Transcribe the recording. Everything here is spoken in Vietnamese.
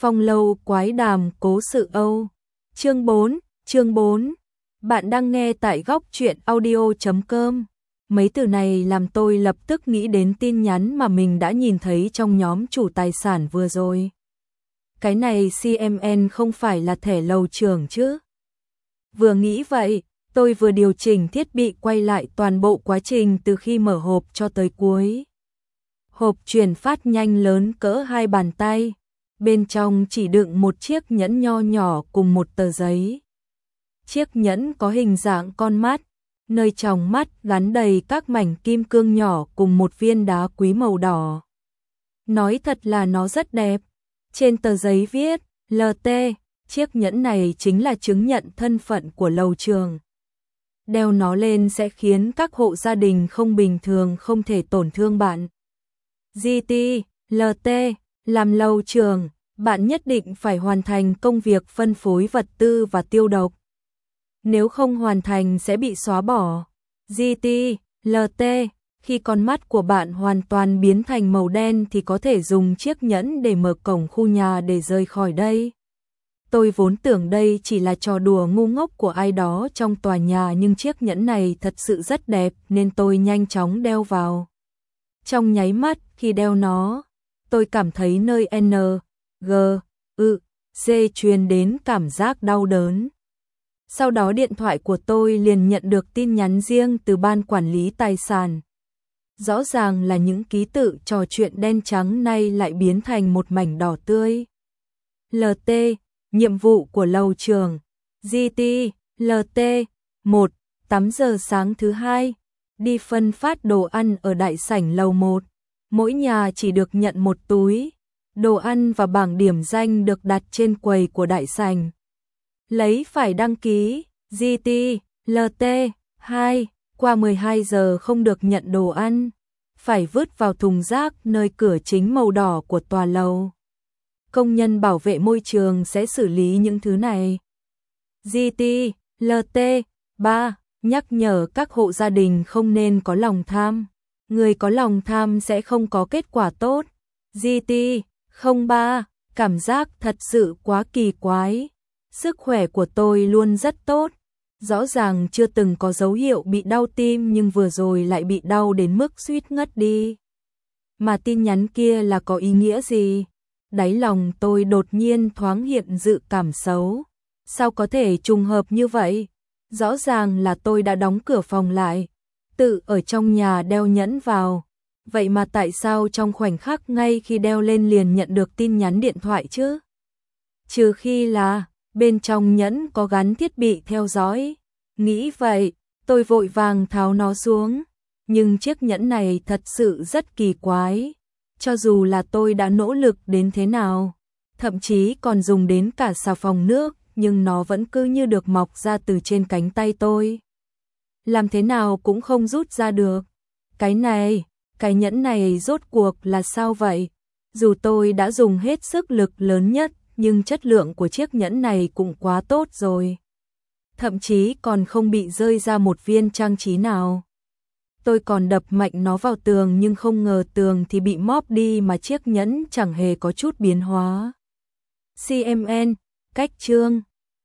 Phong lâu quái đàm cố sự Âu. Chương 4. Bạn đang nghe tại góc truyện audio.com. Mấy từ này làm tôi lập tức nghĩ đến tin nhắn mà mình đã nhìn thấy trong nhóm chủ tài sản vừa rồi. Cái này CMN không phải là thẻ lầu trưởng chứ? Vừa nghĩ vậy, tôi vừa điều chỉnh thiết bị quay lại toàn bộ quá trình từ khi mở hộp cho tới cuối. Hộp chuyển phát nhanh lớn cỡ 2 bàn tay. Bên trong chỉ đựng một chiếc nhẫn nho nhỏ cùng một tờ giấy. Chiếc nhẫn có hình dạng con mắt, nơi tròng mắt gắn đầy các mảnh kim cương nhỏ cùng một viên đá quý màu đỏ. Nói thật là nó rất đẹp. Trên tờ giấy viết LT, chiếc nhẫn này chính là chứng nhận thân phận của lầu trường. Đeo nó lên sẽ khiến các hộ gia đình không bình thường không thể tổn thương bạn. GT, LT, làm lầu trường, bạn nhất định phải hoàn thành công việc phân phối vật tư và tiêu độc. Nếu không hoàn thành sẽ bị xóa bỏ. GT, LT, khi con mắt của bạn hoàn toàn biến thành màu đen thì có thể dùng chiếc nhẫn để mở cổng khu nhà để rời khỏi đây. Tôi vốn tưởng đây chỉ là trò đùa ngu ngốc của ai đó trong tòa nhà, nhưng chiếc nhẫn này thật sự rất đẹp nên tôi nhanh chóng đeo vào. Trong nháy mắt khi đeo nó, tôi cảm thấy nơi N, G, U, C truyền đến cảm giác đau đớn. Sau đó điện thoại của tôi liền nhận được tin nhắn riêng từ ban quản lý tài sản. Rõ ràng là những ký tự trò chuyện đen trắng nay lại biến thành một mảnh đỏ tươi. LT, nhiệm vụ của lầu trường. GT, LT, 1, 8 giờ sáng thứ hai, đi phân phát đồ ăn ở đại sảnh lầu 1. Mỗi nhà chỉ được nhận một túi. Đồ ăn và bảng điểm danh được đặt trên quầy của đại sảnh. Lấy phải đăng ký, GT, LT, 2, qua 12 giờ không được nhận đồ ăn. Phải vứt vào thùng rác nơi cửa chính màu đỏ của tòa lầu. Công nhân bảo vệ môi trường sẽ xử lý những thứ này. GT, LT, 3, nhắc nhở các hộ gia đình không nên có lòng tham. Người có lòng tham sẽ không có kết quả tốt. GT, 03, cảm giác thật sự quá kỳ quái. Sức khỏe của tôi luôn rất tốt. Rõ ràng chưa từng có dấu hiệu bị đau tim nhưng vừa rồi lại bị đau đến mức suýt ngất đi. Mà tin nhắn kia là có ý nghĩa gì? Đáy lòng tôi đột nhiên thoáng hiện dự cảm xấu. Sao có thể trùng hợp như vậy? Rõ ràng là tôi đã đóng cửa phòng lại, tự ở trong nhà đeo nhẫn vào. Vậy mà tại sao trong khoảnh khắc ngay khi đeo lên liền nhận được tin nhắn điện thoại chứ? Trừ khi là bên trong nhẫn có gắn thiết bị theo dõi. Nghĩ vậy, tôi vội vàng tháo nó xuống. Nhưng chiếc nhẫn này thật sự rất kỳ quái. Cho dù là tôi đã nỗ lực đến thế nào, thậm chí còn dùng đến cả xà phòng nước, nhưng nó vẫn cứ như được mọc ra từ trên cánh tay tôi. Làm thế nào cũng không rút ra được. Cái nhẫn này rốt cuộc là sao vậy? Dù tôi đã dùng hết sức lực lớn nhất, nhưng chất lượng của chiếc nhẫn này cũng quá tốt rồi. Thậm chí còn không bị rơi ra một viên trang trí nào. Tôi còn đập mạnh nó vào tường nhưng không ngờ tường thì bị móp đi mà chiếc nhẫn chẳng hề có chút biến hóa. CMN, cách chương.